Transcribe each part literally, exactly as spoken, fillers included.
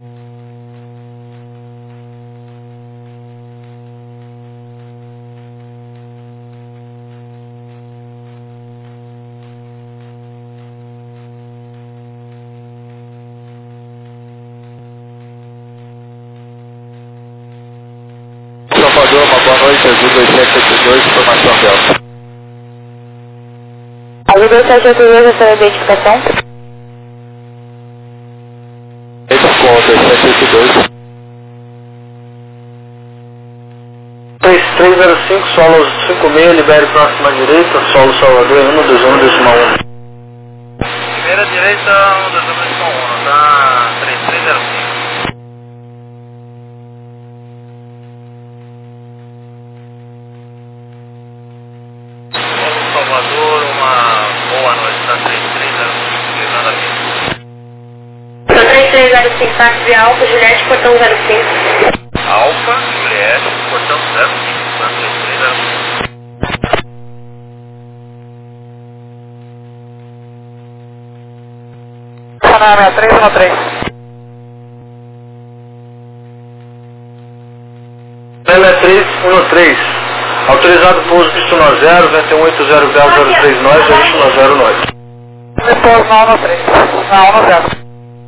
Salvador, uma boa noite, Azul dois sete oito dois, informação Delta. Azul dois sete oito dois, essa é a identificação? Esse com dois sete oito dois. três três zero cinco, solo cinco seis, libere próxima direita, solo Salvador, um dois um, decimal um. Primeira direita, um dois um, decimal um, tá três três zero cinco. Solo Salvador, uma boa noite, tá três três zero cinco, levando a vida. Tá três três zero cinco, táxi de Alfa, Juliette, portão zero cinco. Alfa, Juliette, portão zero cinco, tá três três zero cinco. Canal sessenta e três um três. sessenta e três um três, autorizado pouso visto no zero, vento oito zero graus zero três nós, visto no zero nós. Depois não no três, não no zero.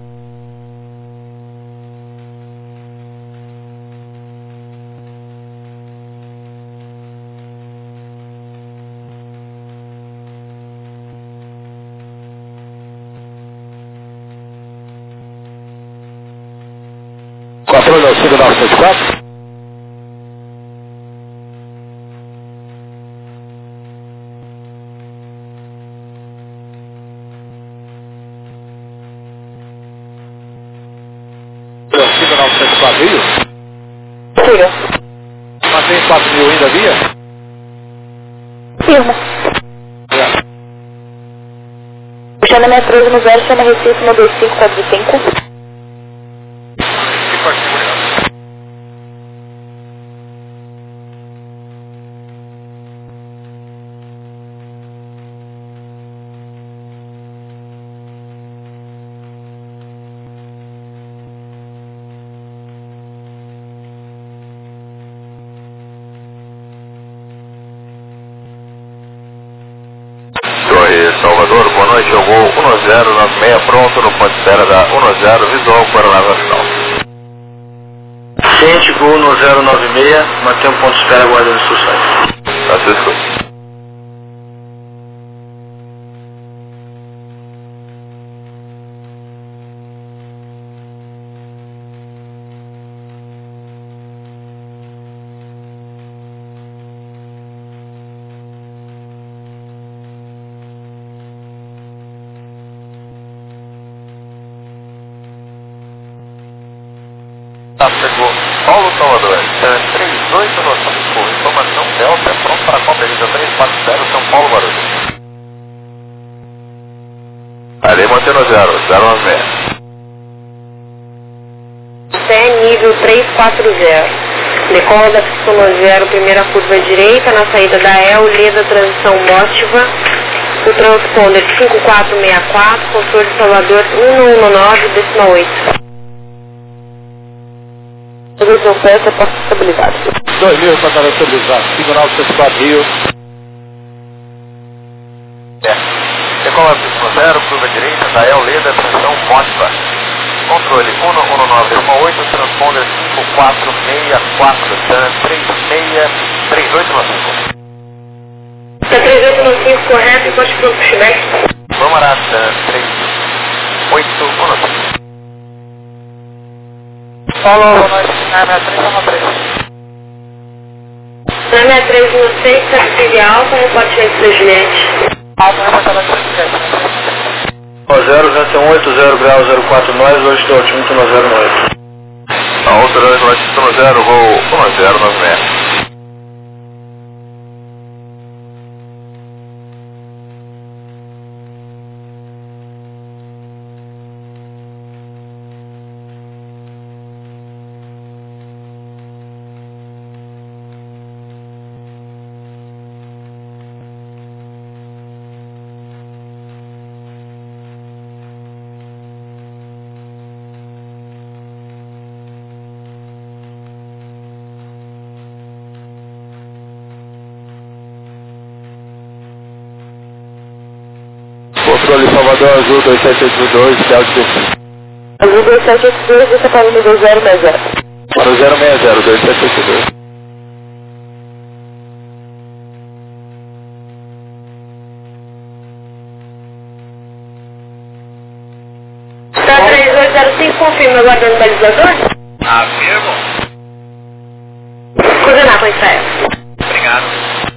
Controle ao cinco nove sete quatro. cinco nove sete quatro Rio? Siga. Mantém quatro mil ainda via? Firma. É. Puxando a minha treze no zero, chama Recife no dois cinco quatro cinco. Torre Salvador, boa noite, eu vou um zero nove seis pronto no ponto de espera da um zero, visual para a nave final. Ciente, gol no zero nove seis, mantém um ponto de espera, aguardando instruções. Tá, sua escuta. Tá, chegou. Paulo Salvador, três oito nove cinco, informação Delta, pronto para a conferência três quatro zero, São Paulo, Guarulhos. Ali, mantendo zero, zero nove seis. Sé nível três quatro zero. Decola da pista zero, primeira curva direita, na saída da E L, Leda, transição Mótiva. O transponder cinco quatro seis quatro, controle de Salvador um um nove, decimal oito. Redução peça, porta de estabilidade. dois mil para estar estabilizado. cinco nove sete quatro Rio. É. Decola da pista zero, curva direita, da E L, Leda, transição Mótiva. Controle um um nove, decimal oito, transponder cinco quatro seis quatro, TAN três seis três oito nove cinco. Tá três oito nove cinco correto, encoste para o pushback. Vamos lá, TAN três oito nove cinco. Follow, boa noite, nave três um três. Nave três um seis, taxi alfa, reporte lente do Juliette. Alfa, reporte lente do Juliette. zero, vento oito zero graus zero quatro nós, hoje estou altimetro no zero nove. A outra noite no zero, voo um zero nove seis. Controle Salvador, Azul dois sete oito dois, Delta. Azul dois sete oito dois, você para o nível zero seis zero. Para o zero seis zero, dois sete oito dois. Tá três oito zero cinco, confirma, aguardando o balizador? Afirmo. Coordenar com Israel. Obrigado.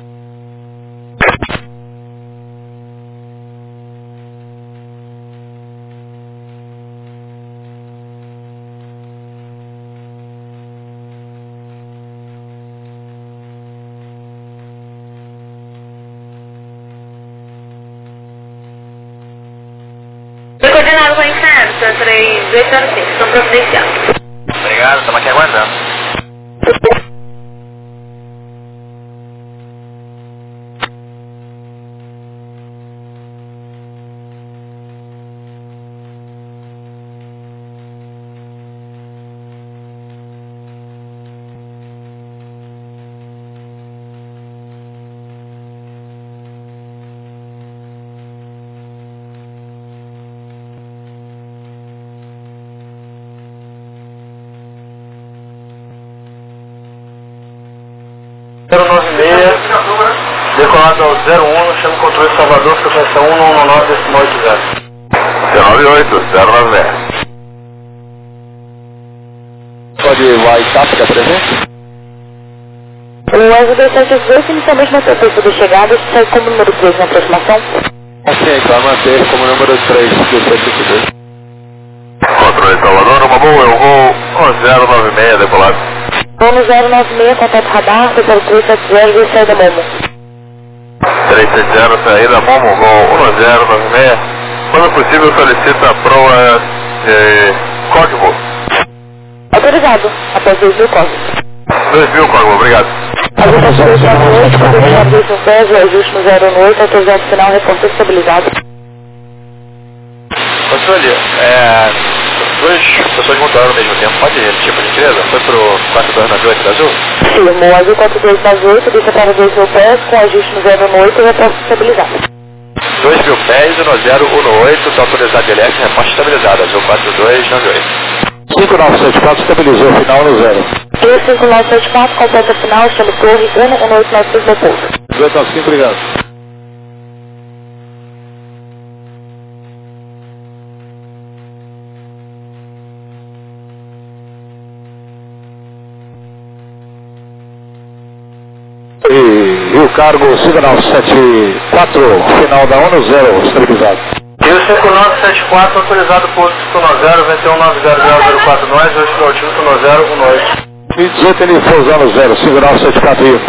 Foi coordenado com Israel, tá três oito zero cinco, estão providenciados. Obrigado, estamos aqui aguardando. zero nove seis, decolado ao zero um, chama o controle Salvador, frequência um um nove decimal oito zero. zero nove oito, zero nove seis. Pode vai TAP da presente? O Azul dois sete oito dois inicialmente na sequência de chegada sai como número três na aproximação. Ok, vai manter como número três, dois sete oito dois. Controle Salvador, uma boa, eu vou zero nove seis, decolado. Vamos zero nove seis, contato radar, setor três sete zero e saída Momo. três sete zero, saída Momo, voo zero nove seis. Quando possível, solicita a prova de código. Autorizado, após dois mil códigos. dois mil código, obrigado. Azul sete dois nove oito, coordenado dois um zero, ajuste no zero um oito, autorizado final, reporte estabilizado. Controle, é... duas pessoas montaram ao mesmo tempo, pode repetir por gentileza? Foi pro quatro dois nove oito da Azul? Firmo, Azul quatro dois nove oito, deixa para dois mil pés, com ajuste no zero um oito e reporte estabilizado. dois mil pés no zero um oito, está autorizado L F, reporte estabilizado, Azul quatro dois nove oito. cinco nove sete quatro estabilizou, final no zero. três cinco nove sete quatro, completa final, chama torre um um oito nove seis no pouso. dois nove cinco, obrigado. E Rio Cargo cinco nove sete quatro, final da um no zero, estabilizado. E o cinco nove sete quatro, autorizado por cinco nove zero, vinte e um nove zero zero zero quatro nós, hoje cinco nove zero um noite. E dezoito ele pousando zero, cinco nove sete quatro Rio.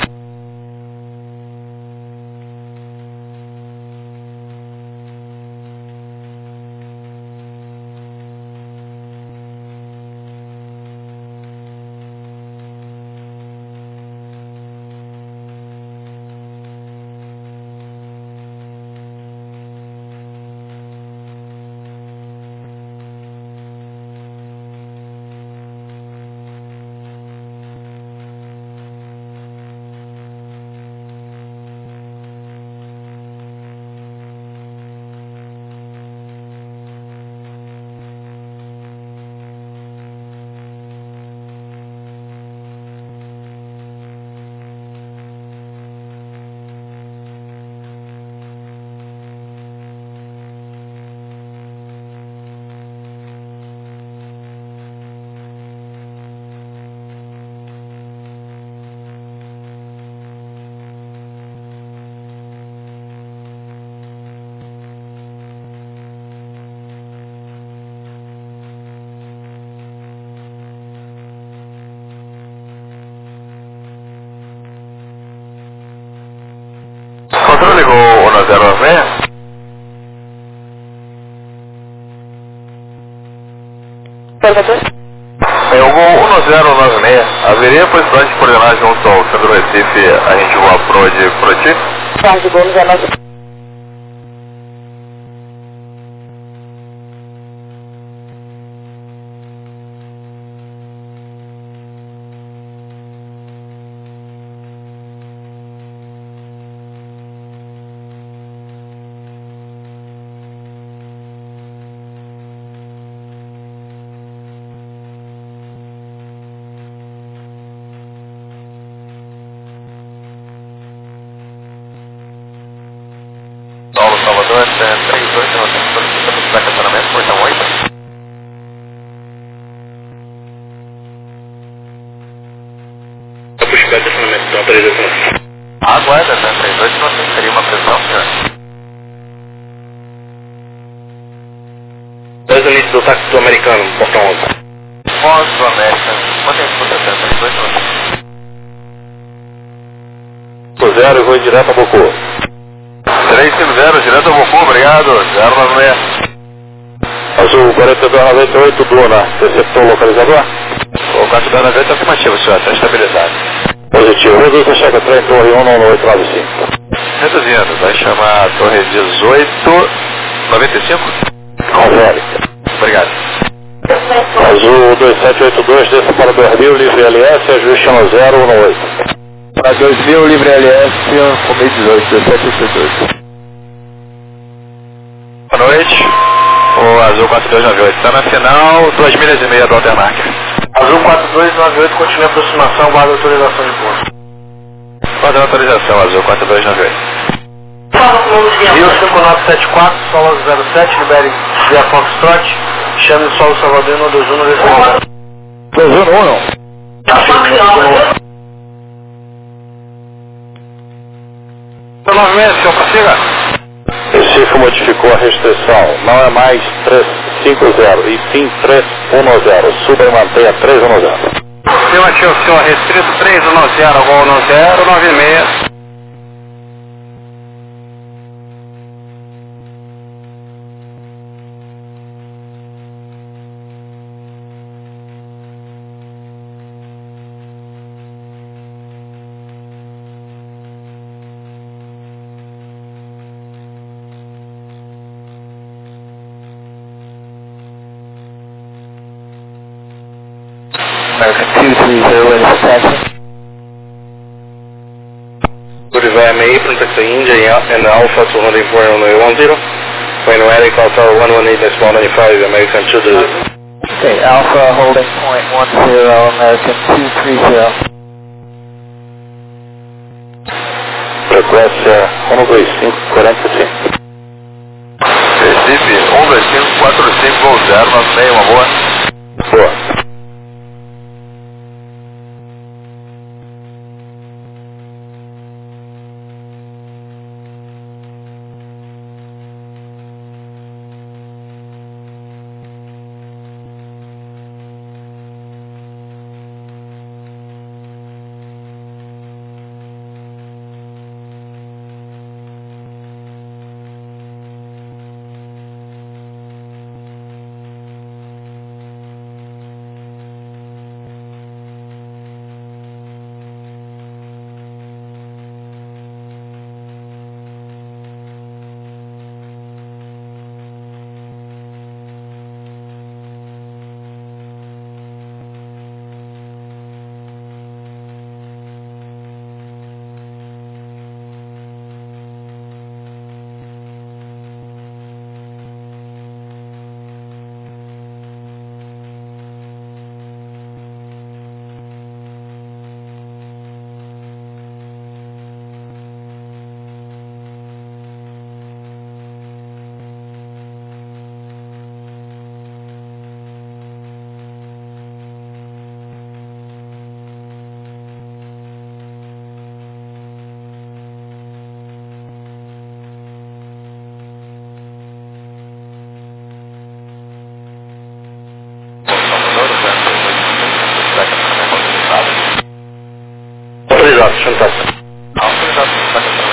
Controle Gol um zero nove seis. Salvador? É o Gol um zero nove seis. Haveria possibilidade de coordenar junto ao Centro Recife a gente voar pro de Proti? Tarde, Gol zero nove. Então, três oito nove. Aguarda, né? três oito nove seria uma pressão, senhor. Dois unidos do táxi do americano, portão onze. Pós do América. Mantém escuta, três oito nove. zero, vou direto a Bocu. três cinco zero, direto ao Bocu, obrigado. zero nove seis. Azul quarenta e dois noventa e oito, Duna, receptor localizador? O quatro dois nove oito é afirmativo, senhor, está estabilizado. Positivo, reduz a checa trem, torre um nove oito nove cinco. Reduzindo, vai chamar a torre dezoito noventa e cinco? Confere. Obrigado. Azul dois sete oito dois, desça para dois mil, livre L S, ajuste no zero um oito. Para dois mil, livre L S, comi dezoito, dezessete oitenta e dois. Boa noite. O Azul quatro dois nove oito está na final, duas milhas e meia do Altermarker. Azul quatro dois nove oito, continua a aproximação, guarda autorização de posto. Guarda a autorização, Azul quatro dois nove oito. Rio cinco nove sete quatro, solo zero sete, libere via Foxtrot, chame o solo Salvador no dois um no decimal. dois um um não. nove seis, senhor, prossiga. Recife modificou a restrição, não é mais trezentos e cinquenta e sim trezentos e dez, suba e mantenha trezentos e dez. Afirmativo, senhor, restrito três um zero, gol no zero nove seis. American two three zero in extension. Goodbye, M A, Taxi India and Alpha two hundred four one zero. When ready, call tower one one eight decimal nine five, American two zero. Okay, Alpha holding point one zero, American two three zero. Frequência um dois cinco quatro cinco. Recife um dois cinco quatro cinco, gol zero nove seis, uma boa. Boa. Autorizado, fantástico. Autorizado, fantástico.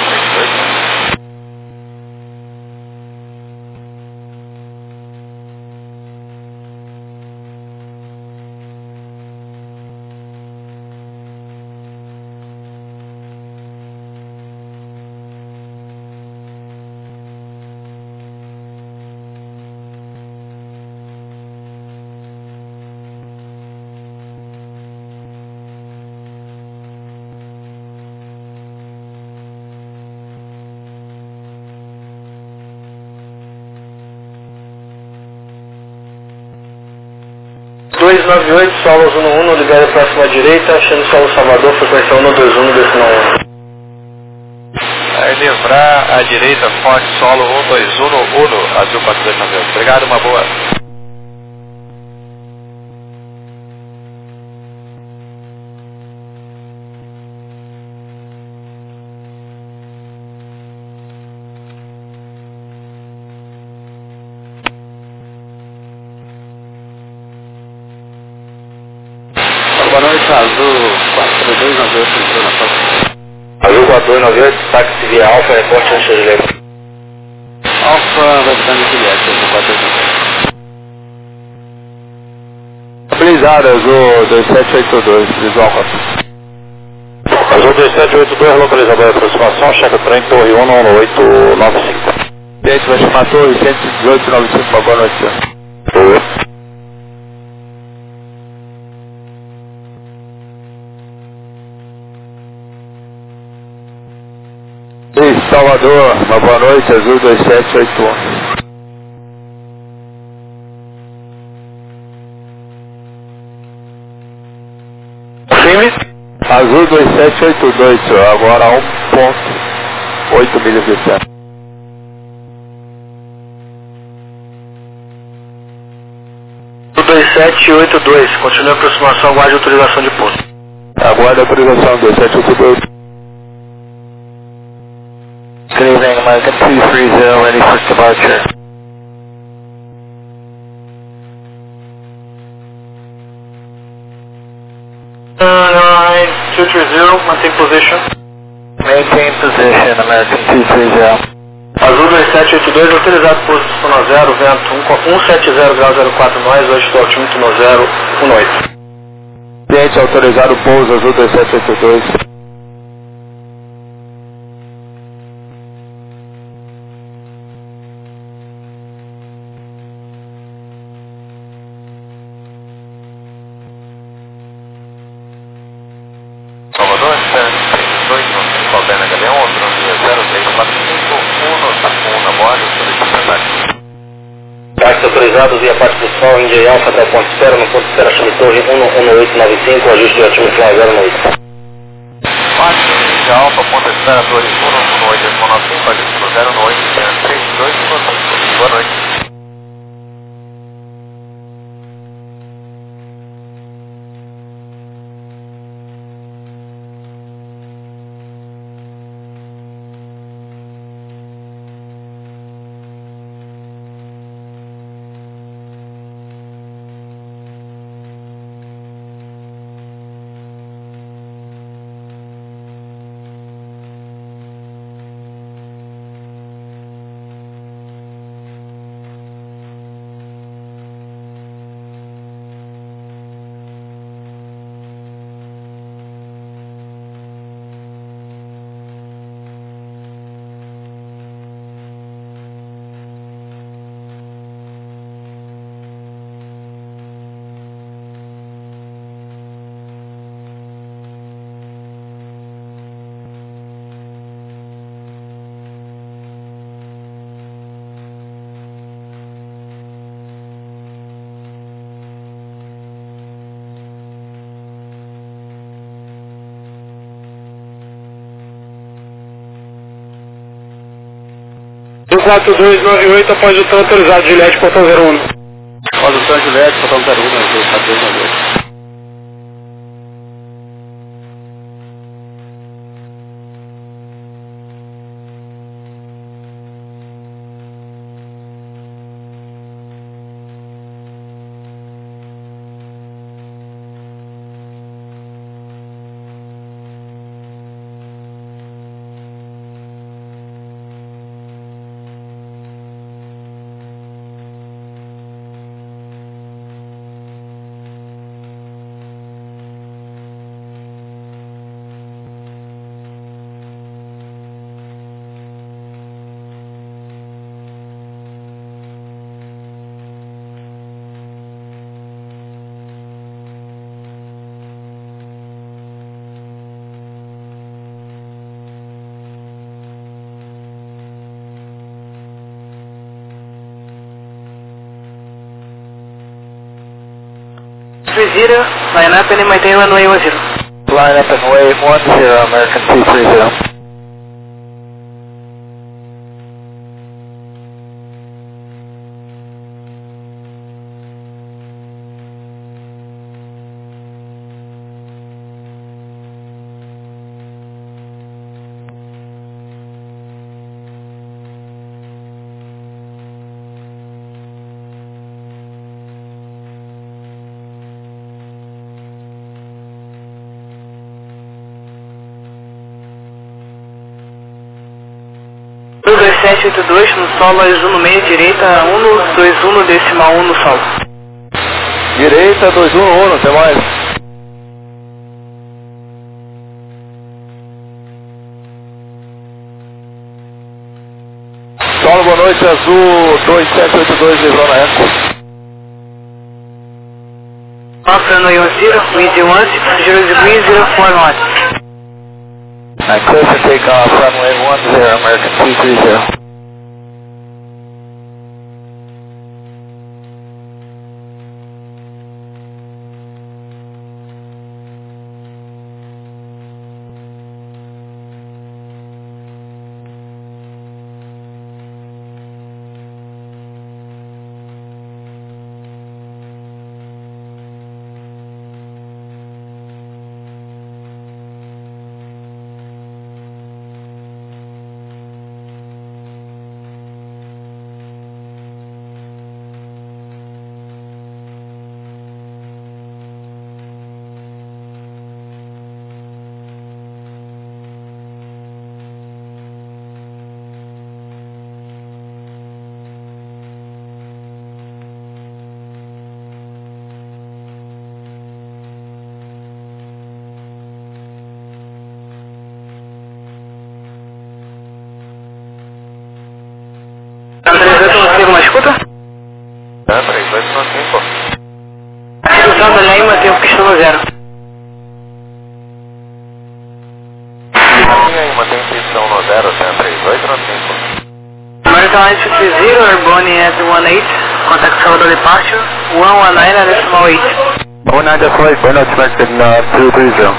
dois nove oito, solos um um, libere próxima direita, achando solo Salvador, frequência um dois um, decimal um. Aí livrar a direita, forte, solo um dois um, Uno, Azul quatro dois nove oito. Obrigado, uma boa. Boa noite, Azul quatro dois nove oito. Azul quatro dois nove oito, táxi via Alfa, reporte antes de Julieta. Alfa vai ficar no Juliette, Azul quatro dois nove oito. Habilitado, Azul dois sete oito dois, visual quatro. Azul dois sete oito dois, localizador de aproximação, checa trem, torre um um oito nove cinco. Gente, vai chamar torre cento e dezoito nove cinco, boa noite, senhor. Oi. Isso, Salvador, uma boa noite, Azul dois sete oito um. Firme? Azul dois sete oito dois, senhor, agora um ponto oito milhas de distância. dois sete oito dois, continue a aproximação, aguarde autorização de pouso. Aguarde a autorização dois sete oito dois. Good evening, American two three zero, ready for departure. nine two three zero, maintain position. Maintain position, American two three zero. Azul dois sete oito dois, autorizado pouso no zero, vento um sete zero grau zero quatro nós, hoje estou altimetro no zero um oito. Cliente autorizado pouso, Azul dois sete oito dois. Salvador, trinta e dois, não sei qual é na H B um, zero três quatro cinco, um, Tacuna, bordo, solicitando. Táxi autorizado via parte pessoal, Índia Alfa até o ponto de espera, no ponto de espera chame torre um um oito nove cinco, ajuste de altímetro zero oito. Táxi Índia Alfa, ponto de espera, torre um um oito nove cinco, ajuste de zero oito, três dois cinco. Boa noite. quatro dois nove oito, após o tanto autorizado, Juliette, portão zero um. Após o tanto Juliette, portão zero um, Azul quatro dois nove oito. three zero, line up and maintain runway one zero. Line up and wave one zero, American two three zero. sete oito dois no solo, Uno meia direita, um dois um decimal um no solo. Direita, dois um um, até mais. Solo, boa noite, Azul dois sete oito dois, zona Eco. Alpha One Zero, Easy One six zero degree zero four knot. I clear for takeoff, runway one zero, American two three zero. Uma escuta? É, três dois um cinco. Cruzando a linha e mantém o pistão no zero. Mantém aí, mantém pistão no zero, até três dois um cinco. American Line two three zero, airborne at one eight, contact Salvador departure, one one nine decimal eight. one nine decimal eight, we're not expecting uh, two three zero.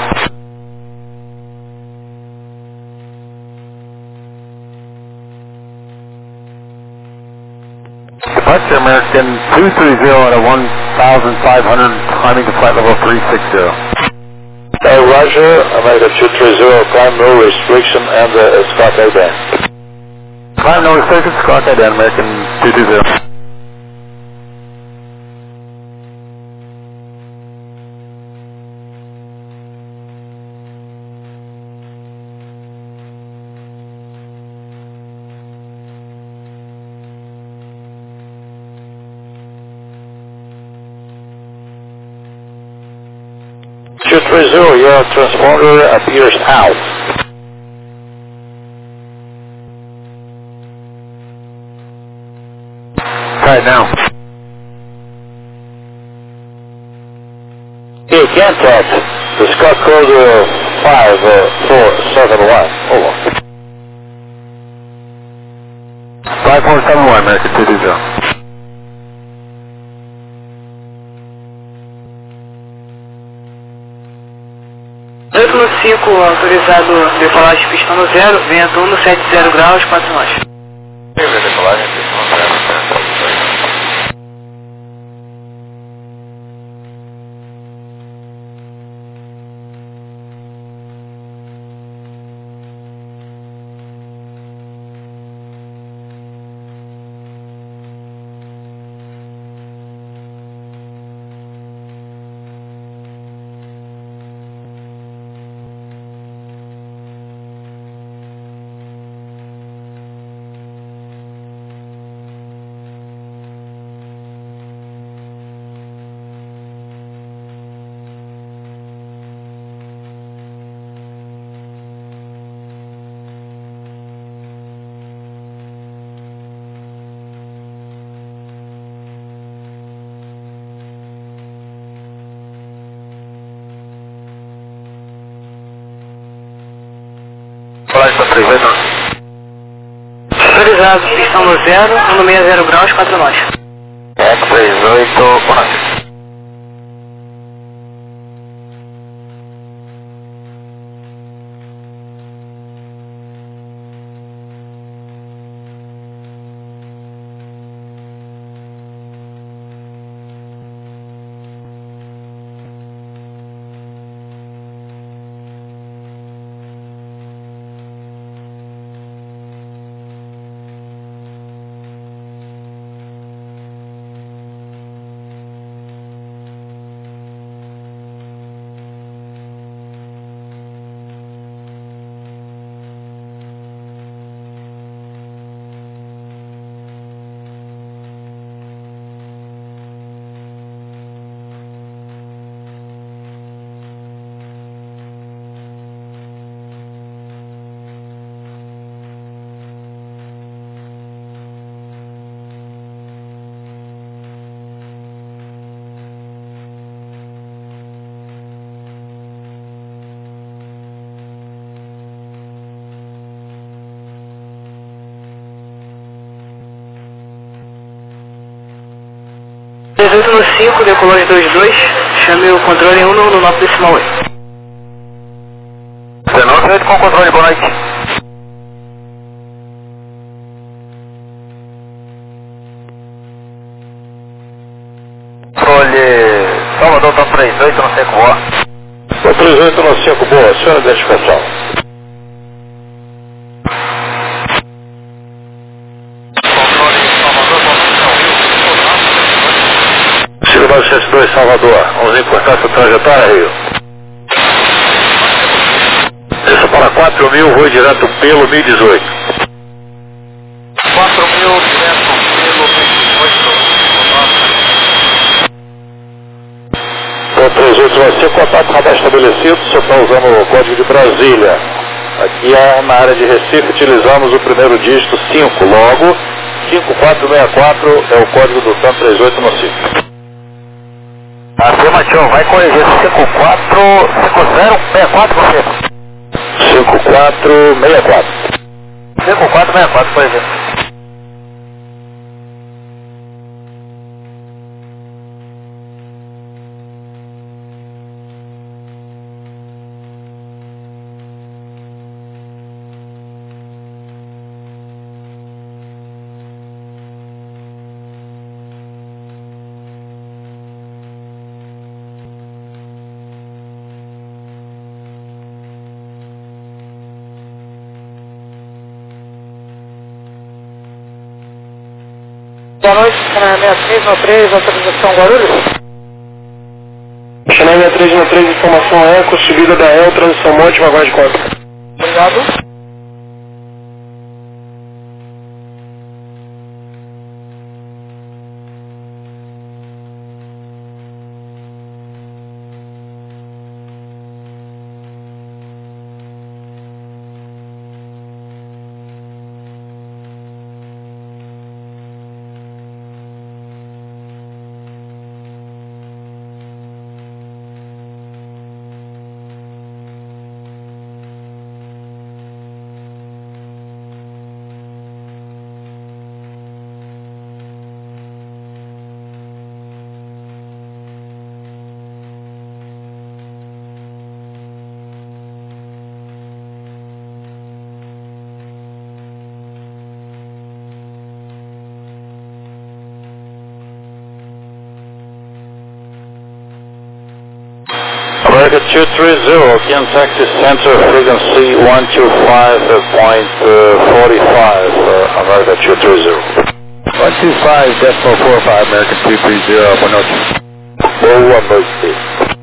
Departure American two three zero at a one thousand five hundred, climbing to flight level three six zero. Uh, Roger, American two three zero, climb no restriction and uh, Scott Airband. Climb no restriction, Scott Airband, American two two zero. two three zero, your transponder appears out. Try it now. You can't touch the Scott code uh, five four seven one. Hold on. five four seven one, American two two zero. oito cinco autorizado decolagem pistão no zero, vento um sete zero graus, quatro nós. Livre decolagem, pistão no zero, até dois dois. Decolagem para três dois um. Autorizado pistão no zero, um seis zero graus, quatro nós. É três oito, boa noite. no cinco, decolou em dois dois, chame o controle em um no nove decimal oito. dezenove oito com controle, boa noite. Controle Salvador, Tom três oito no cinco, boa. Tom três oito no cinco, boa. Senhora identificação. Chega novecentos e dois, Salvador. Vamos encurtar essa trajetória, Rio. Desça para quatro mil, vou direto pelo mil e dezoito. quatro mil direto pelo mil e dezoito. Tom três oito vai ser contato radar estabelecido, você está usando o código de Brasília. Aqui é na área de Recife, utilizamos o primeiro dígito cinco, logo cinco quatro seis quatro é o código do Tom três oito no cinco. Afirmativo, vai corrigir cinco quatro cinco zero seis quatro você. cinco quatro seis quatro. cinco quatro seis quatro, corrigir. Boa noite, canal sessenta e três no três, autorização Guarulhos. Canal sessenta e três no três, informação Eco, subida da E L, transição Monte, aguarde quatro. Obrigado. America two three zero, again taxi center, frequency one two five point four five, uh, America two three zero. one two five decimal four five, America two three zero, boa noite. Boa noite.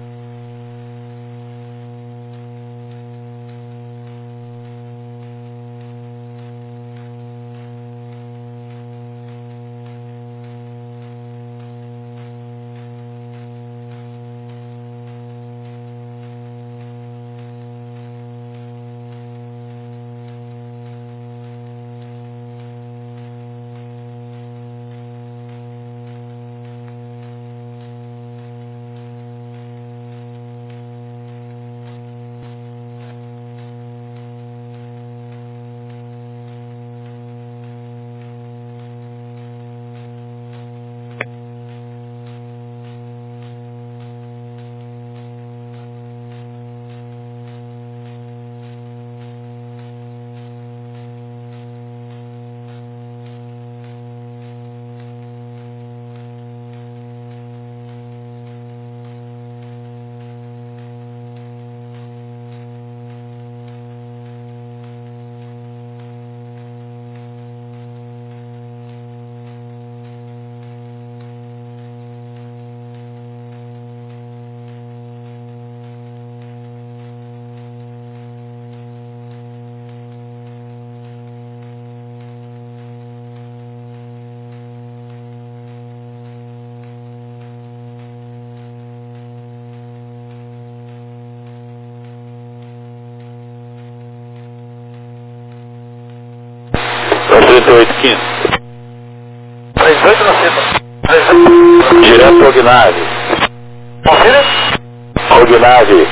trinta e oito quinze. trinta e oito no cinco. Direto ao Gnave. Confira? Ao Gnave.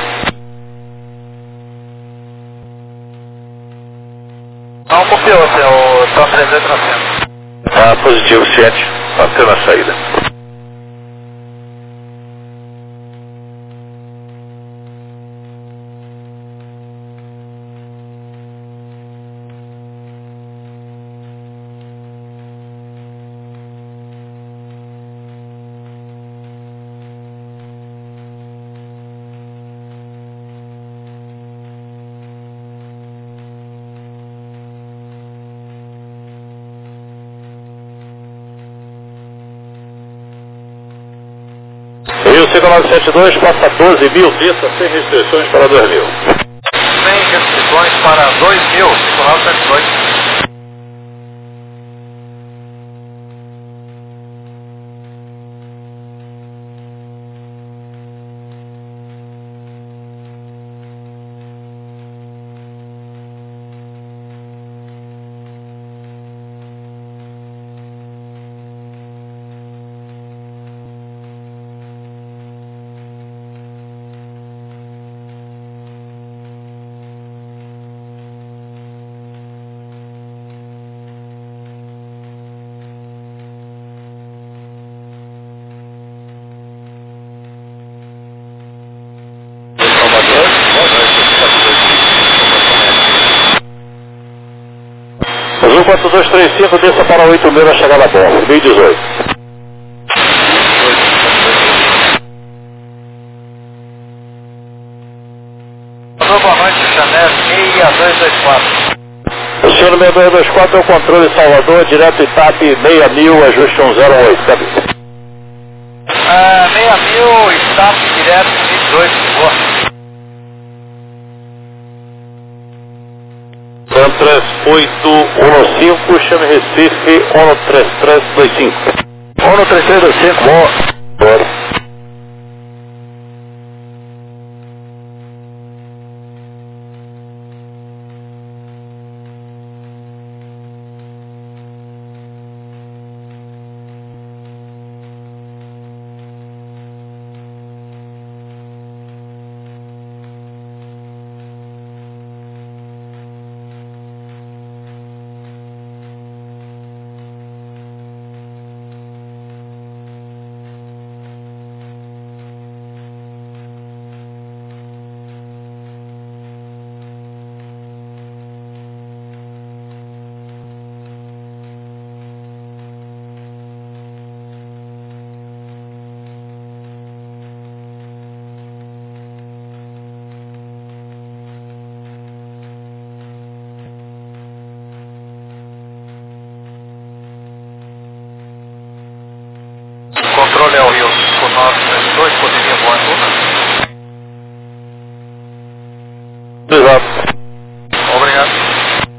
Não copiou, seu o Tom três oito no cinco. Ah, positivo sete, bateu na saída. cinco nove sete dois, passa doze mil, pista sem restrições para dois mil. Sem restrições para dois mil, cinco nove sete dois. Azul quatro dois três cinco, desça para oito mil na chegada bom, dois mil e dezoito. Boa noite, Chanel seis dois dois quatro. O senhor seis dois dois quatro é o controle Salvador, direto Itape, seis mil, ajuste um zero oito, sabe? Ah, seis mil, Itape, direto vinte e dois, boa. três oito um cinco, chame Recife, um três três dois cinco. um três três dois cinco, boa. Bora. Controle é o Rio cinco nove três dois, poderia voar em Exato. Obrigado.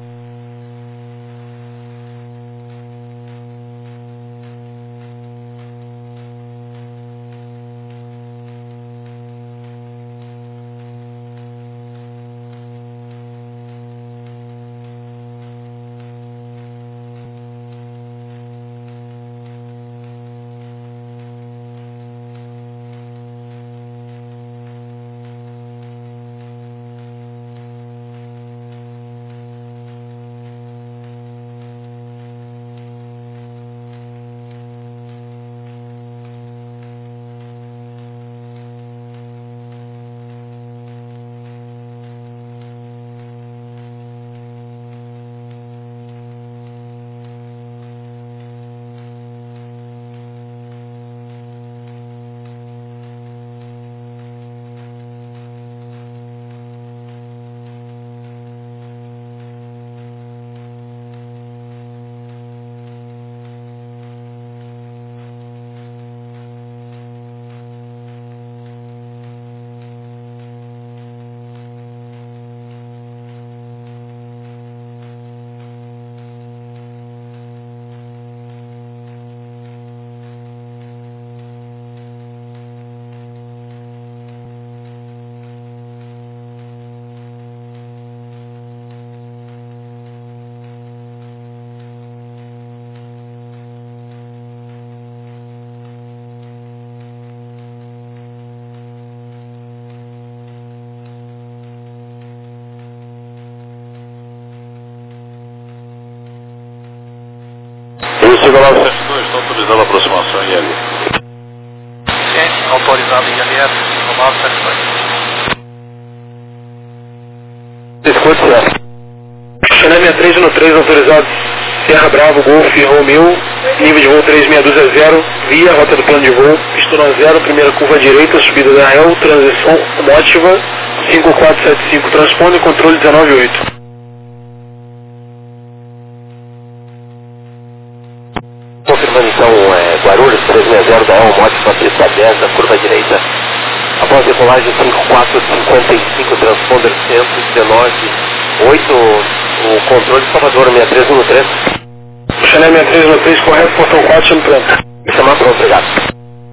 cinco nove sete dois, está autorizando a aproximação I L. Ciente, autorizado I L S cinco nove sete dois. Escute, certo. Chanel sessenta e três no três, autorizado Serra Bravo, Golf, Romeu, nível de voo três seis dois zero, via, rota do plano de voo, pistona zero, primeira curva direita, subida da L, transição motiva, cinco quatro sete cinco, transpone, controle dezenove oito. Confirmando então, é, Guarulhos três seis zero. zero da El Mótica, pista dez da curva direita. Após decolagem cinco quatro cinquenta e cinco, transponder cento e dezenove, oito, o controle de Salvador, sessenta e três um três. Chanel sessenta e três um três, correto, portão quatro, chame pronto. Me chamar pronto, obrigado.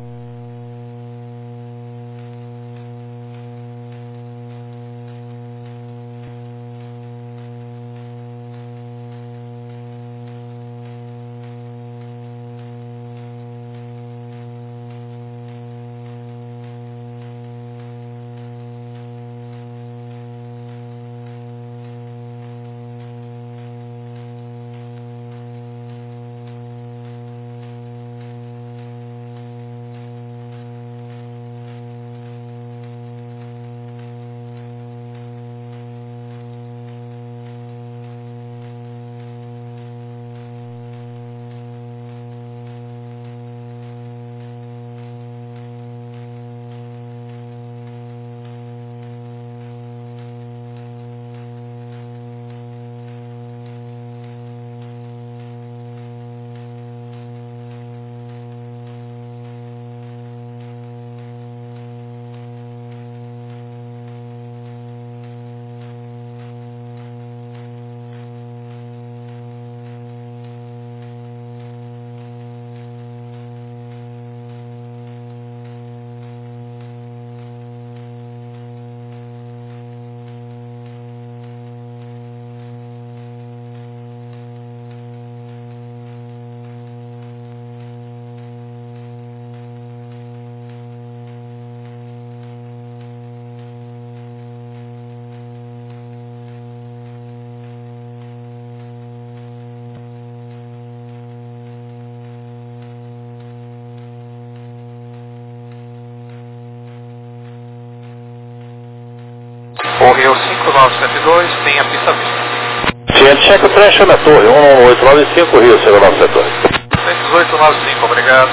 O Rio cinco nove sete dois tem a pista vista. Ciente, cheque o trecho na torre, um oito nove cinco, Rio cinco nove sete dois. cento e dezoito nove cinco, obrigado.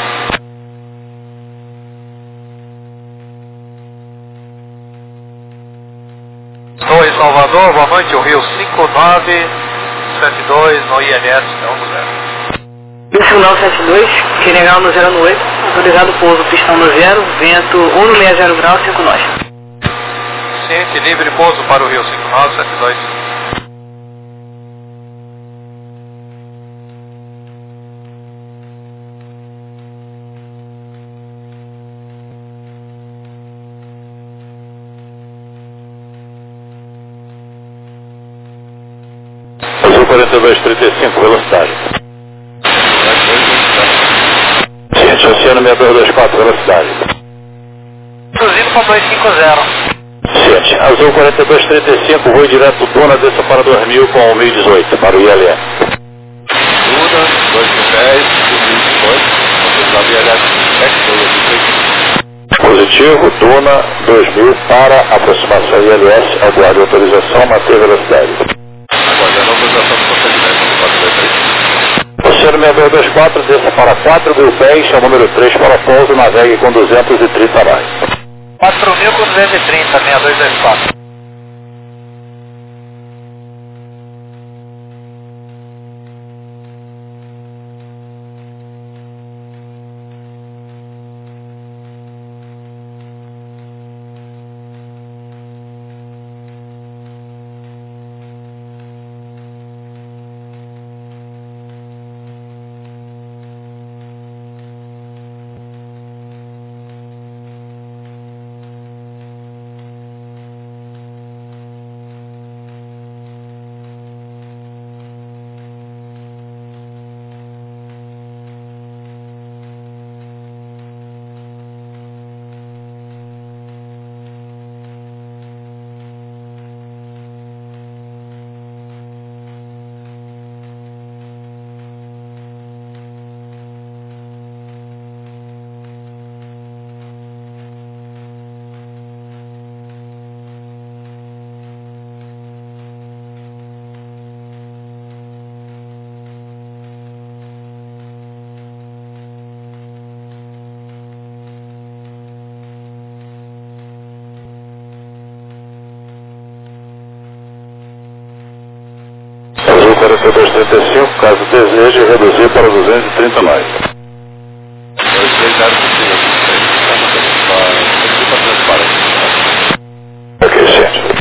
Torre Salvador, boa noite, o Rio cinco nove sete dois no I N S, não no zero. Rio cinco nove sete dois, General no zero oito, autorizado pouso, pistão no zero, vento um no sessenta graus, cinco nós. Ciente, livre pouso para o Rio cinco nove sete dois. Azul quarenta e dois trinta e cinco, velocidade. Ciente, Oceano sessenta e dois vinte e quatro, velocidade. Cruzeiro com dois cinco zero. Ciente, Azul quarenta e dois trinta e cinco, voo direto Duna, desça para dois mil com mil e dezoito, para o I L E. Duna, dois mil e dez, dois mil e dezoito, autorizado I L S, Positivo, Duna dois mil para aproximação I L S, aguarde autorização, manter velocidade. aguardando a autorização do procedimento do quatro dois três. Oceano sessenta e dois vinte e quatro, desça para quatro mil pés, é o número três para pouso, navegue com duzentos e trinta nós. quatro mil com duzentos e trinta, sessenta e dois vinte e quatro. quarenta e dois trinta e cinco, caso deseje reduzir para duzentos e trinta nós. dois três zero suficiente.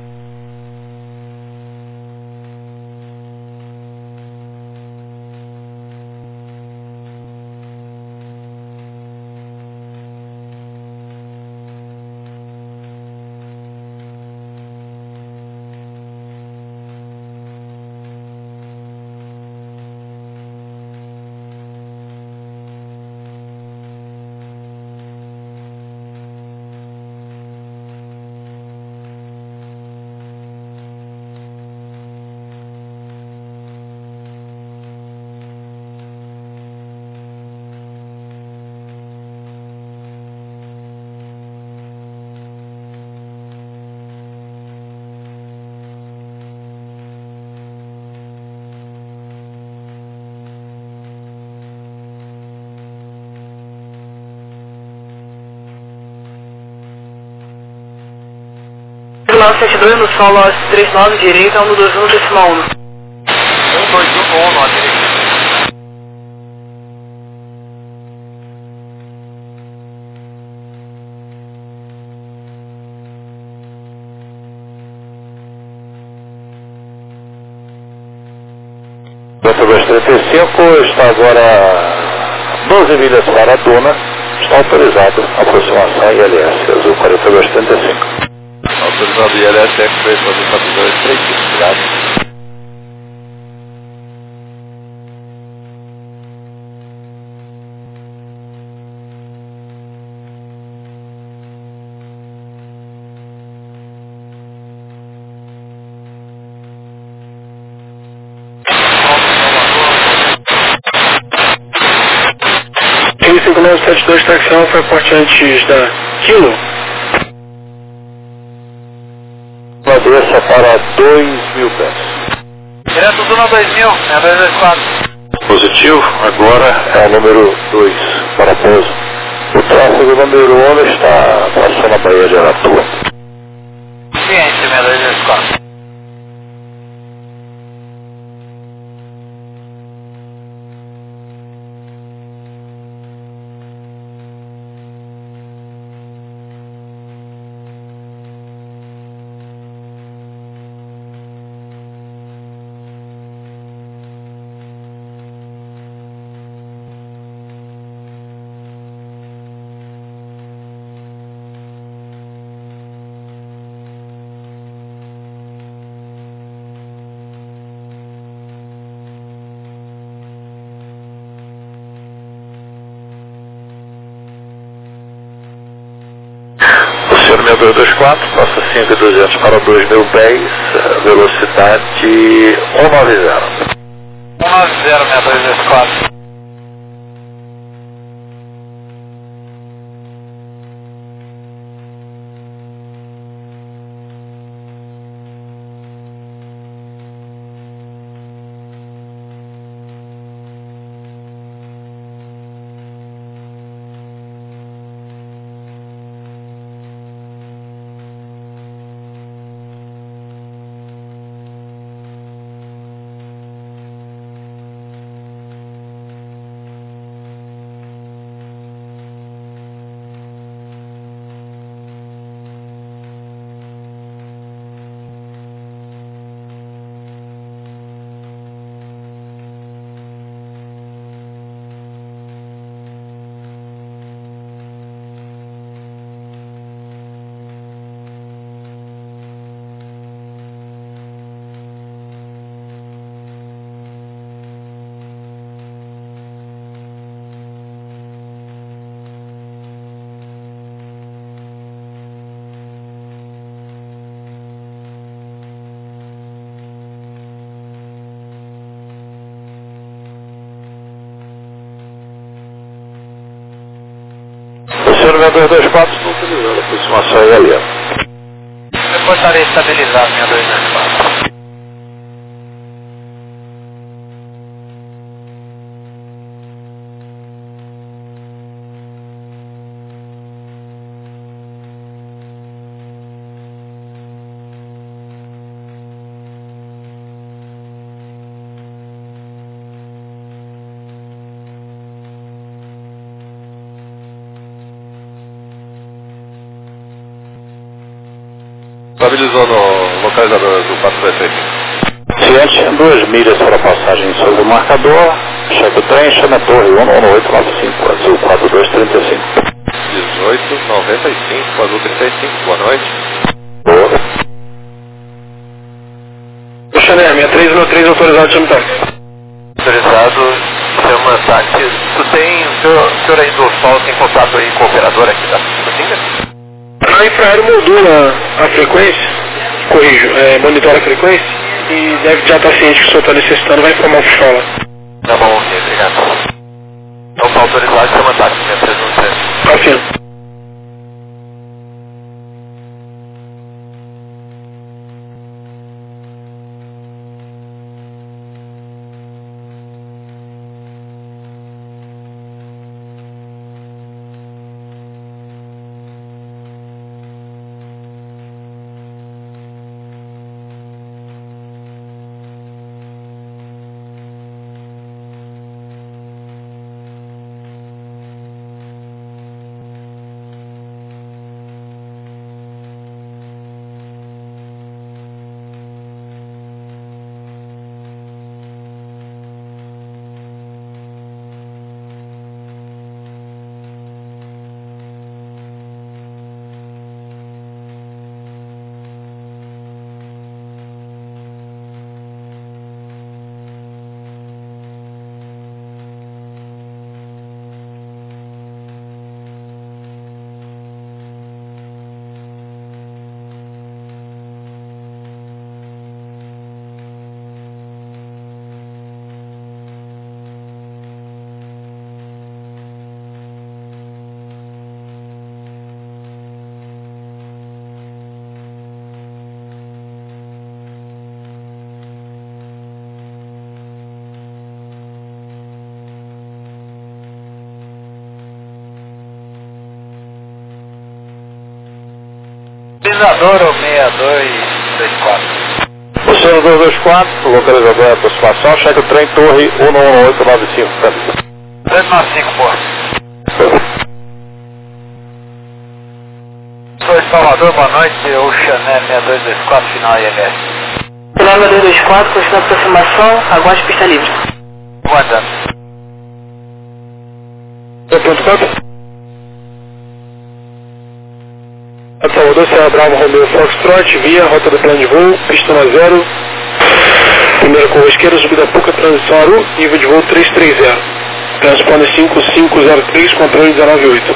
nove sete dois no solo trinta e nove direita, um dois um decimal um. um dois um um à direita. Delta dois trinta e cinco está agora doze milhas para a Duna, está autorizado a aproximação I L S, azul quarenta e dois trinta e cinco. Autorizado I L S, Express, azul quatro dois três cinco, obrigado. cinco nove sete dois, táxi Alfa, parte antes da Kilo. Uma desça para dois mil pés. Direto do dois mil, é dois dois quatro. Positivo, agora é o número dois para pouso. O tráfego número um está passando a Baía de Aratu. Ciente, dois dois quatro. Oceano dois dois quatro, passa cinco mil e duzentos para dois mil pés, velocidade cento e noventa. cento e noventa, dois dois quatro. Oceano dois dois quatro, estou utilizando a aproximação I L S. Reportaria estabilizado, dois dois quatro. Estabilizou no localizador do quatro dois três cinco. Ciente, duas milhas para a passagem sobre o marcador. Cheque o trem, chama a torre um um oito nove cinco, azul quatro dois três cinco. dezoito noventa e cinco, azul trinta e cinco, boa noite. Boa. Xané, sessenta e três no três, autorizado, chama táxi. Autorizado, chama táxi. Tu tem, o senhor, o senhor aí do Sol tem contato aí com o operador aqui da Singa? A infraero modula a frequência, corrijo, é, monitora a frequência e deve já estar ciente que o senhor está necessitando, vai informar o fiscal lá. Tá bom, ok, obrigado. Então tá autorizado, chama táxi, sessenta e três no três. Confirmo. Localizador sessenta e dois vinte e quatro. O senhor dois dois quatro, localizador de aproximação, cheque o trem torre um um oito nove cinco. três nove cinco, porra. Sou de Salvador, boa noite, o Xané sessenta e dois vinte e quatro, final I M S. Final dois dois quatro, continua a aproximação, aguarde pista livre. Aguardando. É pronto, quanto? Salvador, Serra Bravo, Romeo Foxtrot, via, rota do plano de voo, pista zero, primeira curva esquerda, subida Puca, transição Aru, nível de voo trezentos e trinta. Transponder cinco cinco zero três, controle dezenove oito.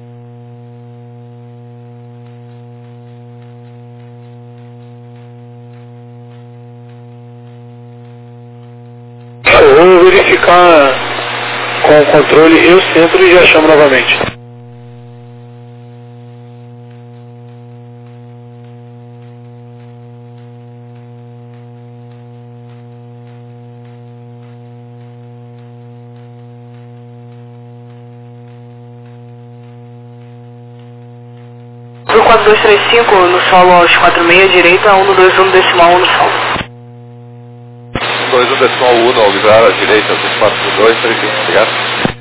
Vamos verificar com o controle e o centro e já chamo novamente. Azul quatro dois três cinco, no solo aos quatro seis, direita, um dois um decimal um no solo. um dois um decimal um, ao livrar à direita, quatro dois três cinco, obrigado.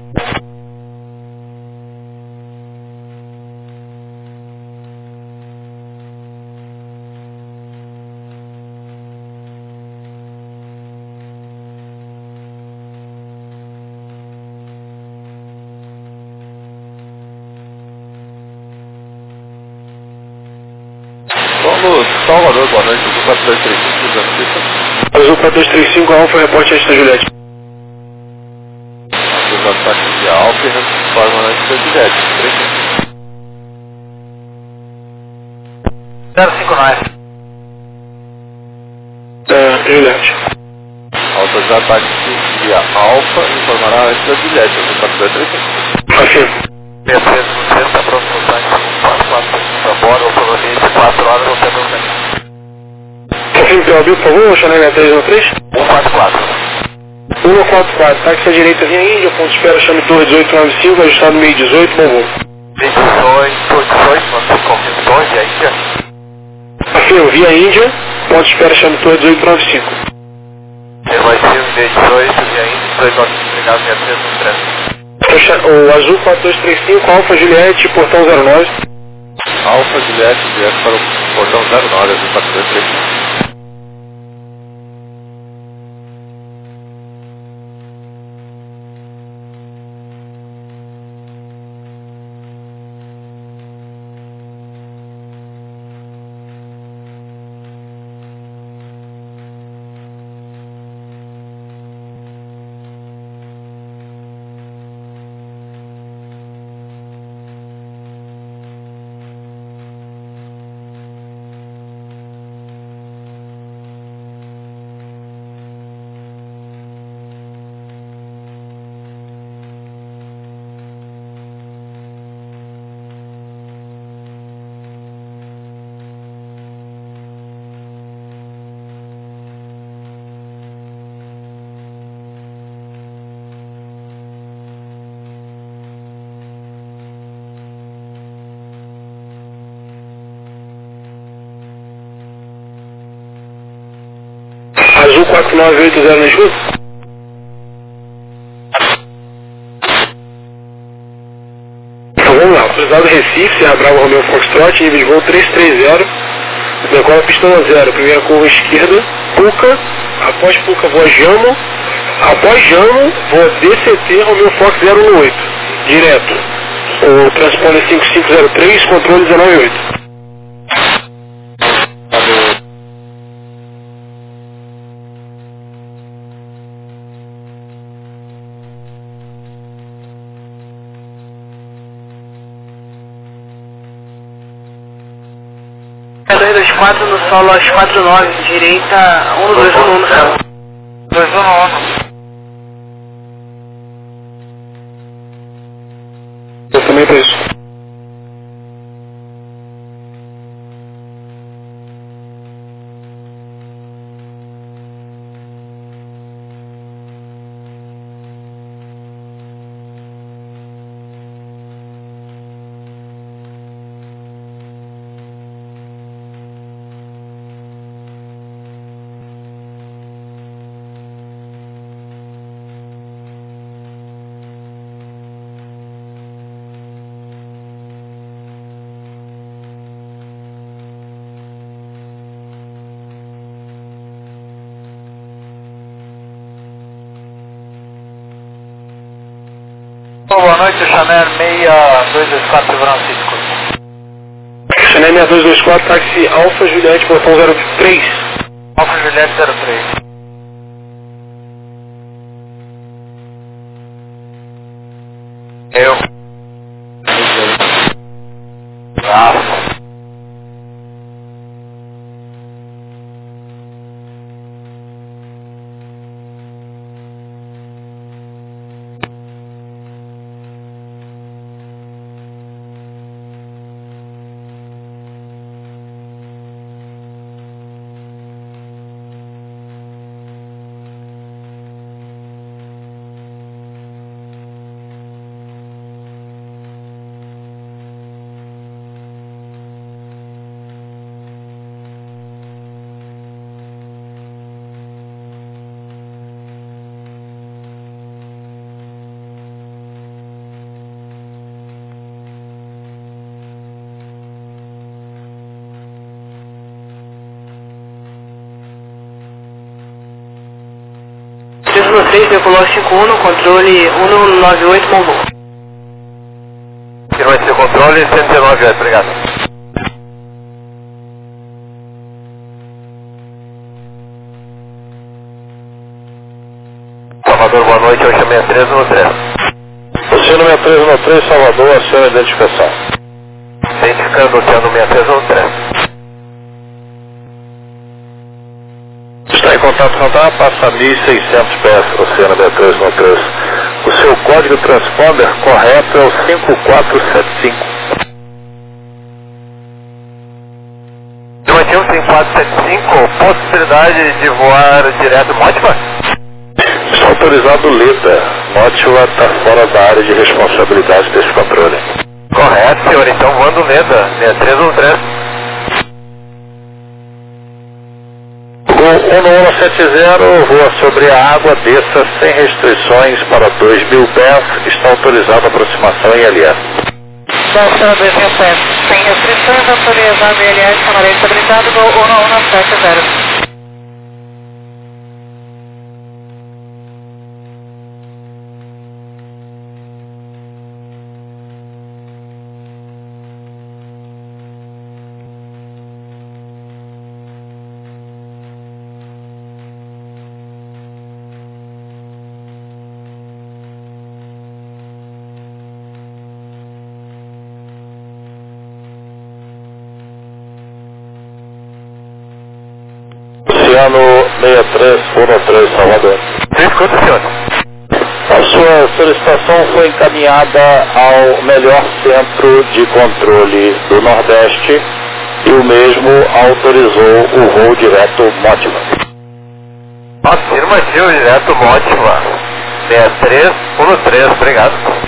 Vamos, Salvador, boa noite, Azul quatro dois três cinco, usando pista. Azul quatro dois três cinco, Alfa, reporte antes da Juliette. Azul ataque de Alfa e reforma antes da Juliette, três cinco. zero cinco nove. É, Juliette. Alta de ataque de Alfa informará antes da Juliette, Azul quatro dois três cinco. Afirmo. sessenta e três no centro, próximo tanque, quatro quatro para bordo, autonomia de quatro horas, ou pelo menos. Confirme pelo abril, por favor, Xané sessenta e três um três. um quatro quatro. um quatro quatro, táxi à direita, linha Índia, ponto de espera, chame torre dezoito nove cinco, ajustado meio dezoito, bom voo. dezoito, dezoito, não confirmo, torre, e aí, já? Afirmo, via Índia, ponto de espera, chame torre dezoito nove cinco. Ele vai ser o D dezoito, e aí, dezoito nove cinco, obrigado, sessenta e três no trânsito. O Azul quatro dois três cinco, Alfa Juliette, portão zero nove. Alfa Juliette direto para o portão zero nove, azul quatro dois três. Azul quatro nove oito zero na escuta. Então vamos lá, autorizado Recife, Serra Brava Romeo Foxtrot, nível de voo trezentos e trinta, decola pistão a zero, primeira curva esquerda, Puca, após Puca voa Jamo, após Jamo voa D C T Romeo Fox zero um oito, direto, o transponder cinco cinco zero três, controle dezenove oito. dois dois quatro no solo às quatro nove, direita um dois um um. dois um um. Eu também para isso. Boa noite, Chanel seis dois dois quatro Francisco. Chanel seis dois dois quatro, táxi Alfa Juliette, portão zero três. Alfa Juliette zero três. Eu. Braço. três seis, decolou cinco um, controle um nove oito, Monvoo. Que vai ser o controle cento e dezenove, obrigado. Salvador, boa noite, eu chamei a três um três. Oceano seis três um três, Salvador, aciona a identificação. Identificando o Oceano seis três um três. Está em contato com a passa mil e seiscentos pés, Oceano seis três um três. O seu código transponder correto é o cinco quatro sete cinco. Estimativo cinco quatro sete cinco, possibilidade de voar direto Motiva? Está autorizado Leda. Motiva está fora da área de responsabilidade desse controle. Correto, senhor. Então voando Leda, seis três um três. Gol um um sete zero, voa sobre a água, desça sem restrições para dois mil pés, está autorizada a aproximação em L S. Delta dois mil pés. Sem restrições, autorizado L S, camarada estabilizado, voo um um sete zero. Oceano seis três um três, Salvador. Escuta, senhor. A sua solicitação foi encaminhada ao melhor centro de controle do Nordeste e o mesmo autorizou o voo direto Motiva. Afirmativo, direto Motiva. seis três um três, obrigado.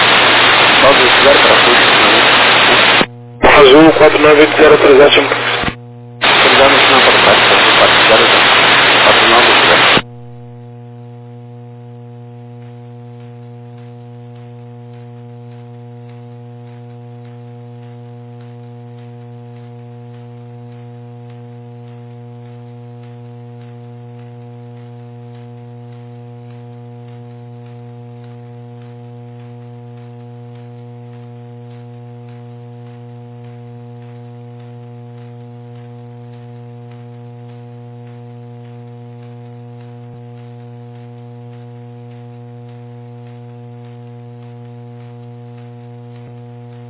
Azul quatro nove oito zero três